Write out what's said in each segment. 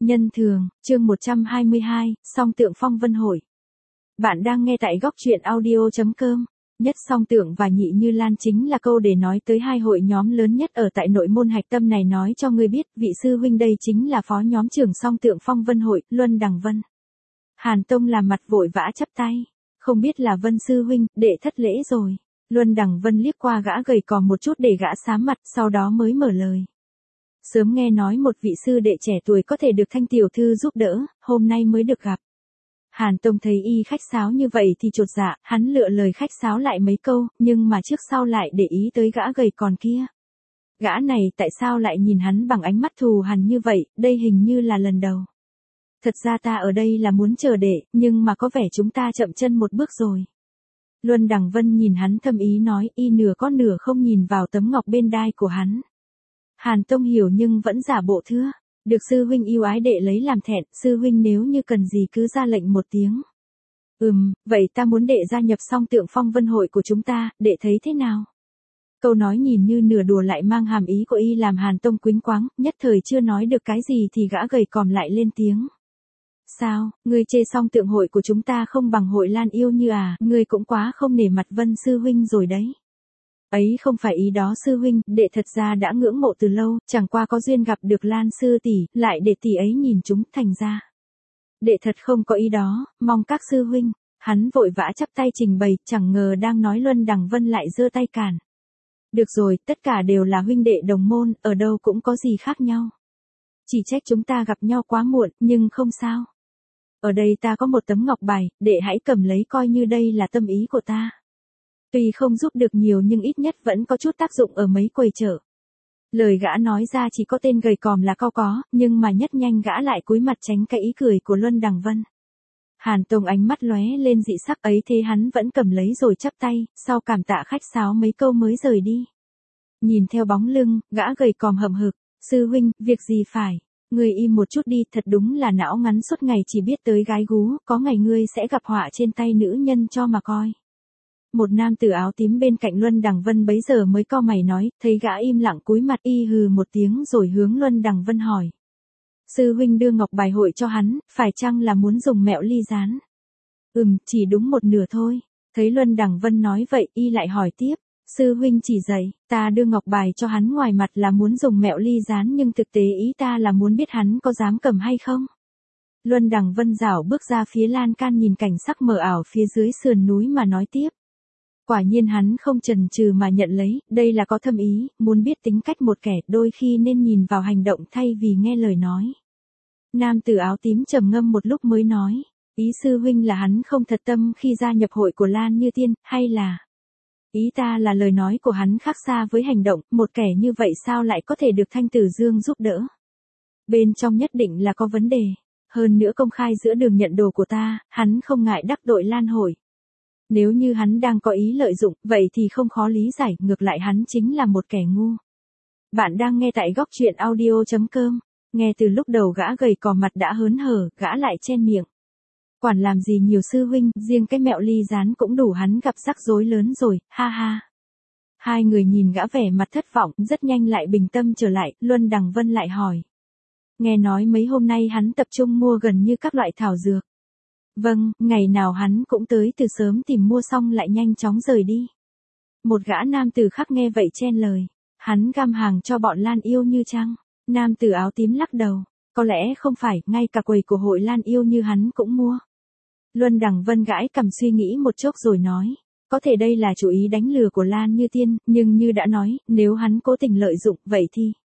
Nhân thường, chương 122, song tượng phong vân hội. Bạn đang nghe tại góc truyện audio.com. Nhất song tượng và nhị như lan chính là câu để nói tới hai hội nhóm lớn nhất ở tại nội môn hạch tâm này. Nói cho ngươi biết, vị sư huynh đây chính là phó nhóm trưởng song tượng phong vân hội, Luân Đằng Vân. Hàn Tông làm mặt vội vã chắp tay. Không biết là Vân sư huynh, đệ thất lễ rồi. Luân Đằng Vân liếc qua gã gầy còm một chút để gã xám mặt, sau đó mới mở lời. Sớm nghe nói một vị sư đệ trẻ tuổi có thể được Thanh tiểu thư giúp đỡ, hôm nay mới được gặp. Hàn Tông thấy y khách sáo như vậy thì chột dạ, hắn lựa lời khách sáo lại mấy câu, nhưng mà trước sau lại để ý tới gã gầy còm kia. Gã này tại sao lại nhìn hắn bằng ánh mắt thù hằn như vậy, đây hình như là lần đầu. Thật ra ta ở đây là muốn chờ đệ, nhưng mà có vẻ chúng ta chậm chân một bước rồi. Luân Đằng Vân nhìn hắn thâm ý nói, y nửa có nửa không nhìn vào tấm ngọc bên đai của hắn. Hàn Tông hiểu nhưng vẫn giả bộ thưa. Được sư huynh yêu ái đệ lấy làm thẹn, sư huynh nếu như cần gì cứ ra lệnh một tiếng. Vậy ta muốn đệ gia nhập song tượng phong vân hội của chúng ta, đệ thấy thế nào? Câu nói nhìn như nửa đùa lại mang hàm ý của y làm Hàn Tông quýnh quáng, nhất thời chưa nói được cái gì thì gã gầy còm lại lên tiếng. Sao, ngươi chê song tượng hội của chúng ta không bằng hội Lan yêu như à, ngươi cũng quá không nể mặt Vân sư huynh rồi đấy. Ấy không phải ý đó sư huynh, đệ thật ra đã ngưỡng mộ từ lâu, chẳng qua có duyên gặp được Lan sư tỷ, lại để tỷ ấy nhìn chúng, thành ra. Đệ thật không có ý đó, mong các sư huynh. Hắn vội vã chắp tay trình bày, chẳng ngờ đang nói Luân Đằng Vân lại giơ tay cản. Được rồi, tất cả đều là huynh đệ đồng môn, ở đâu cũng có gì khác nhau. Chỉ trách chúng ta gặp nhau quá muộn, nhưng không sao. Ở đây ta có một tấm ngọc bài, đệ hãy cầm lấy coi như đây là tâm ý của ta. Tuy không giúp được nhiều nhưng ít nhất vẫn có chút tác dụng ở mấy quầy chợ. Lời gã nói ra chỉ có tên gầy còm là có, nhưng mà nhất nhanh gã lại cúi mặt tránh cái ý cười của Luân Đằng Vân. Hàn Tông ánh mắt lóe lên dị sắc ấy thế hắn vẫn cầm lấy rồi chắp tay, sau cảm tạ khách sáo mấy câu mới rời đi. Nhìn theo bóng lưng, gã gầy còm hậm hực, sư huynh, việc gì phải, ngươi im một chút đi, thật đúng là não ngắn suốt ngày chỉ biết tới gái gú, có ngày ngươi sẽ gặp họa trên tay nữ nhân cho mà coi. Một nam tử áo tím bên cạnh Luân Đằng Vân bấy giờ mới cau mày nói, thấy gã im lặng cúi mặt y hừ một tiếng rồi hướng Luân Đằng Vân hỏi. Sư huynh đưa ngọc bài hội cho hắn, phải chăng là muốn dùng mẹo ly gián? Chỉ đúng một nửa thôi. Thấy Luân Đằng Vân nói vậy y lại hỏi tiếp, sư huynh chỉ dạy, ta đưa ngọc bài cho hắn ngoài mặt là muốn dùng mẹo ly gián nhưng thực tế ý ta là muốn biết hắn có dám cầm hay không? Luân Đằng Vân rảo bước ra phía lan can nhìn cảnh sắc mờ ảo phía dưới sườn núi mà nói tiếp. Quả nhiên hắn không chần chừ mà nhận lấy, đây là có thâm ý, muốn biết tính cách một kẻ đôi khi nên nhìn vào hành động thay vì nghe lời nói. Nam tử áo tím trầm ngâm một lúc mới nói, ý sư huynh là hắn không thật tâm khi gia nhập hội của Lan Như Tiên, hay là... Ý ta là lời nói của hắn khác xa với hành động, một kẻ như vậy sao lại có thể được Thanh Tử Dương giúp đỡ. Bên trong nhất định là có vấn đề, hơn nữa công khai giữa đường nhận đồ của ta, hắn không ngại đắc tội Lan hội. Nếu như hắn đang có ý lợi dụng, vậy thì không khó lý giải, ngược lại hắn chính là một kẻ ngu. Bạn đang nghe tại góc truyện audio.com, nghe từ lúc đầu gã gầy còm mặt đã hớn hở, gã lại chen miệng. Quản làm gì nhiều sư huynh, riêng cái mẹo ly gián cũng đủ hắn gặp rắc rối lớn rồi, ha ha. Hai người nhìn gã vẻ mặt thất vọng, rất nhanh lại bình tâm trở lại, Luân Đằng Vân lại hỏi. Nghe nói mấy hôm nay hắn tập trung mua gần như các loại thảo dược. Vâng, ngày nào hắn cũng tới từ sớm tìm mua xong lại nhanh chóng rời đi. Một gã nam tử khác nghe vậy chen lời. Hắn găm hàng cho bọn Lan yêu như chăng? Nam tử áo tím lắc đầu. Có lẽ không phải, ngay cả quầy của hội Lan yêu như hắn cũng mua. Luân Đằng Vân gãi cằm suy nghĩ một chốc rồi nói. Có thể đây là chủ ý đánh lừa của Lan Như Tiên, nhưng như đã nói, nếu hắn cố tình lợi dụng, vậy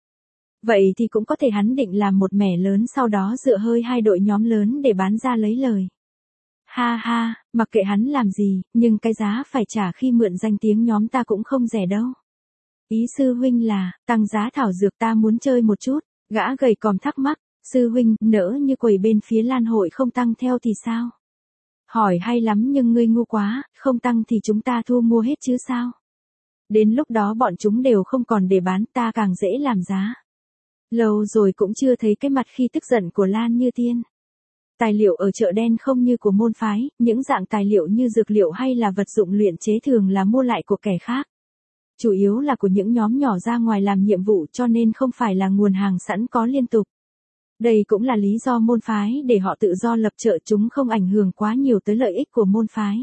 thì cũng có thể hắn định làm một mẻ lớn sau đó dựa hơi hai đội nhóm lớn để bán ra lấy lời. Ha ha, mặc kệ hắn làm gì, nhưng cái giá phải trả khi mượn danh tiếng nhóm ta cũng không rẻ đâu. Ý sư huynh là, tăng giá thảo dược ta muốn chơi một chút, gã gầy còm thắc mắc, sư huynh, nỡ như quầy bên phía Lan hội không tăng theo thì sao? Hỏi hay lắm nhưng ngươi ngu quá, không tăng thì chúng ta thu mua hết chứ sao? Đến lúc đó bọn chúng đều không còn để bán, ta càng dễ làm giá. Lâu rồi cũng chưa thấy cái mặt khi tức giận của Lan Như Tiên. Tài liệu ở chợ đen không như của môn phái, những dạng tài liệu như dược liệu hay là vật dụng luyện chế thường là mua lại của kẻ khác. Chủ yếu là của những nhóm nhỏ ra ngoài làm nhiệm vụ cho nên không phải là nguồn hàng sẵn có liên tục. Đây cũng là lý do môn phái để họ tự do lập chợ, chúng không ảnh hưởng quá nhiều tới lợi ích của môn phái.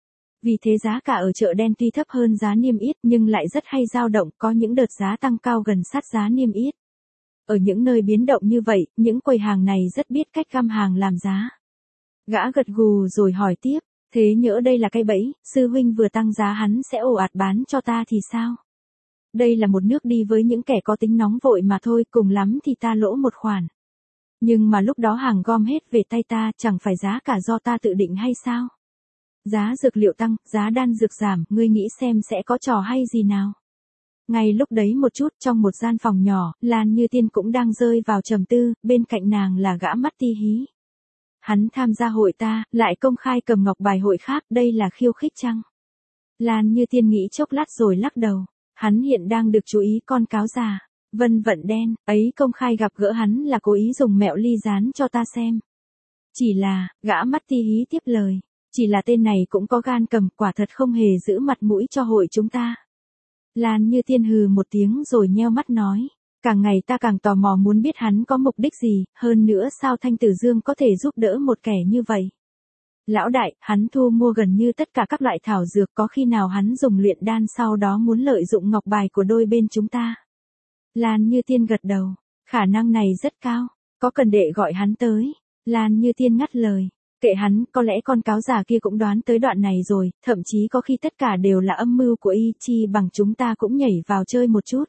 Vì thế giá cả ở chợ đen tuy thấp hơn giá niêm yết nhưng lại rất hay dao động, có những đợt giá tăng cao gần sát giá niêm yết. Ở những nơi biến động như vậy, những quầy hàng này rất biết cách găm hàng làm giá. Gã gật gù rồi hỏi tiếp, thế nhỡ đây là cái bẫy, sư huynh vừa tăng giá hắn sẽ ồ ạt bán cho ta thì sao? Đây là một nước đi với những kẻ có tính nóng vội mà thôi, cùng lắm thì ta lỗ một khoản. Nhưng mà lúc đó hàng gom hết về tay ta, chẳng phải giá cả do ta tự định hay sao? Giá dược liệu tăng, giá đan dược giảm, ngươi nghĩ xem sẽ có trò hay gì nào? Ngay lúc đấy một chút, trong một gian phòng nhỏ, Lan Như Tiên cũng đang rơi vào trầm tư, bên cạnh nàng là gã mắt ti hí. Hắn tham gia hội ta, lại công khai cầm ngọc bài hội khác, đây là khiêu khích chăng? Lan Như Tiên nghĩ chốc lát rồi lắc đầu. Hắn hiện đang được chú ý con cáo già. Vân Vận Đen, ấy công khai gặp gỡ hắn là cố ý dùng mẹo ly gián cho ta xem. Chỉ là, gã mắt ti hí tiếp lời. Chỉ là tên này cũng có gan cầm, quả thật không hề giữ mặt mũi cho hội chúng ta. Lan Như Tiên hừ một tiếng rồi nheo mắt nói. Càng ngày ta càng tò mò muốn biết hắn có mục đích gì, hơn nữa sao Thanh Tử Dương có thể giúp đỡ một kẻ như vậy. Lão đại, hắn thu mua gần như tất cả các loại thảo dược, có khi nào hắn dùng luyện đan sau đó muốn lợi dụng ngọc bài của đôi bên chúng ta. Lan Như Tiên gật đầu, khả năng này rất cao, có cần đệ gọi hắn tới. Lan Như Tiên ngắt lời, kệ hắn, có lẽ con cáo già kia cũng đoán tới đoạn này rồi, thậm chí có khi tất cả đều là âm mưu của y, chi bằng chúng ta cũng nhảy vào chơi một chút.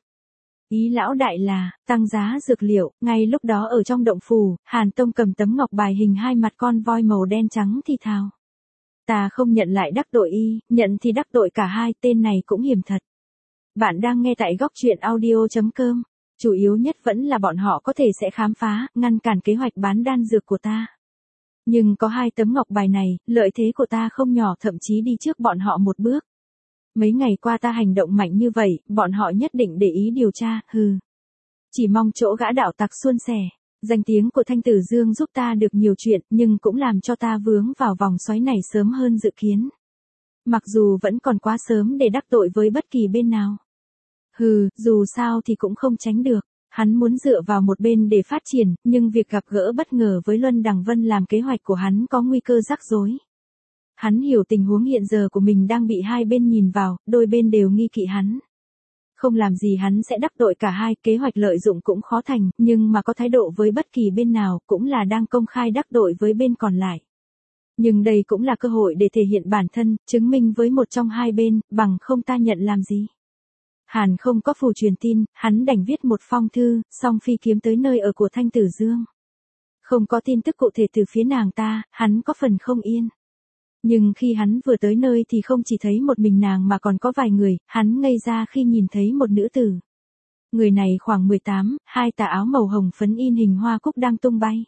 Ý lão đại là, tăng giá dược liệu, ngay lúc đó ở trong động phủ, Hàn Tông cầm tấm ngọc bài hình hai mặt con voi màu đen trắng thì thào. Ta không nhận lại đắc tội y, nhận thì đắc tội cả hai, tên này cũng hiểm thật. Bạn đang nghe tại góc truyện audio.com, chủ yếu nhất vẫn là bọn họ có thể sẽ khám phá, ngăn cản kế hoạch bán đan dược của ta. Nhưng có hai tấm ngọc bài này, lợi thế của ta không nhỏ, thậm chí đi trước bọn họ một bước. Mấy ngày qua ta hành động mạnh như vậy, bọn họ nhất định để ý điều tra, hừ. Chỉ mong chỗ gã đạo tặc suôn sẻ. Danh tiếng của Thanh Tử Dương giúp ta được nhiều chuyện, nhưng cũng làm cho ta vướng vào vòng xoáy này sớm hơn dự kiến. Mặc dù vẫn còn quá sớm để đắc tội với bất kỳ bên nào. Hừ, dù sao thì cũng không tránh được. Hắn muốn dựa vào một bên để phát triển, nhưng việc gặp gỡ bất ngờ với Luân Đằng Vân làm kế hoạch của hắn có nguy cơ rắc rối. Hắn hiểu tình huống hiện giờ của mình đang bị hai bên nhìn vào, đôi bên đều nghi kỵ hắn. Không làm gì hắn sẽ đắc tội cả hai, kế hoạch lợi dụng cũng khó thành, nhưng mà có thái độ với bất kỳ bên nào cũng là đang công khai đắc tội với bên còn lại. Nhưng đây cũng là cơ hội để thể hiện bản thân, chứng minh với một trong hai bên, bằng không ta nhận làm gì. Hàn không có phù truyền tin, hắn đành viết một phong thư, xong phi kiếm tới nơi ở của Thanh Tử Dương. Không có tin tức cụ thể từ phía nàng ta, hắn có phần không yên. Nhưng khi hắn vừa tới nơi thì không chỉ thấy một mình nàng mà còn có vài người, hắn ngây ra khi nhìn thấy một nữ tử. Người này khoảng 18, hai tà áo màu hồng phấn in hình hoa cúc đang tung bay.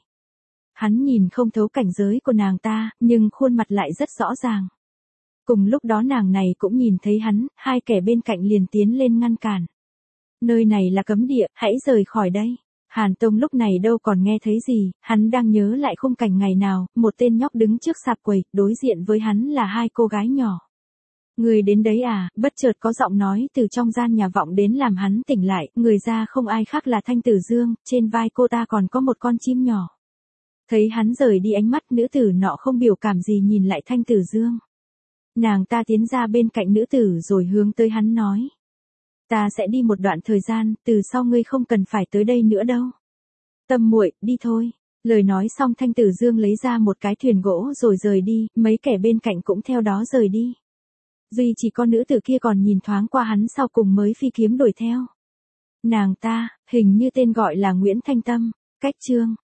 Hắn nhìn không thấu cảnh giới của nàng ta, nhưng khuôn mặt lại rất rõ ràng. Cùng lúc đó nàng này cũng nhìn thấy hắn, hai kẻ bên cạnh liền tiến lên ngăn cản. Nơi này là cấm địa, hãy rời khỏi đây. Hàn Tông lúc này đâu còn nghe thấy gì, hắn đang nhớ lại khung cảnh ngày nào, một tên nhóc đứng trước sạp quầy, đối diện với hắn là hai cô gái nhỏ. Người đến đấy à, bất chợt có giọng nói từ trong gian nhà vọng đến làm hắn tỉnh lại, người ra không ai khác là Thanh Tử Dương, trên vai cô ta còn có một con chim nhỏ. Thấy hắn rời đi ánh mắt, nữ tử nọ không biểu cảm gì nhìn lại Thanh Tử Dương. Nàng ta tiến ra bên cạnh nữ tử rồi hướng tới hắn nói. Ta sẽ đi một đoạn thời gian, từ sau ngươi không cần phải tới đây nữa đâu. Tâm muội, đi thôi. Lời nói xong Thanh Tử Dương lấy ra một cái thuyền gỗ rồi rời đi, mấy kẻ bên cạnh cũng theo đó rời đi. Duy chỉ con nữ tử kia còn nhìn thoáng qua hắn sau cùng mới phi kiếm đuổi theo. Nàng ta, hình như tên gọi là Nguyễn Thanh Tâm, cách chương.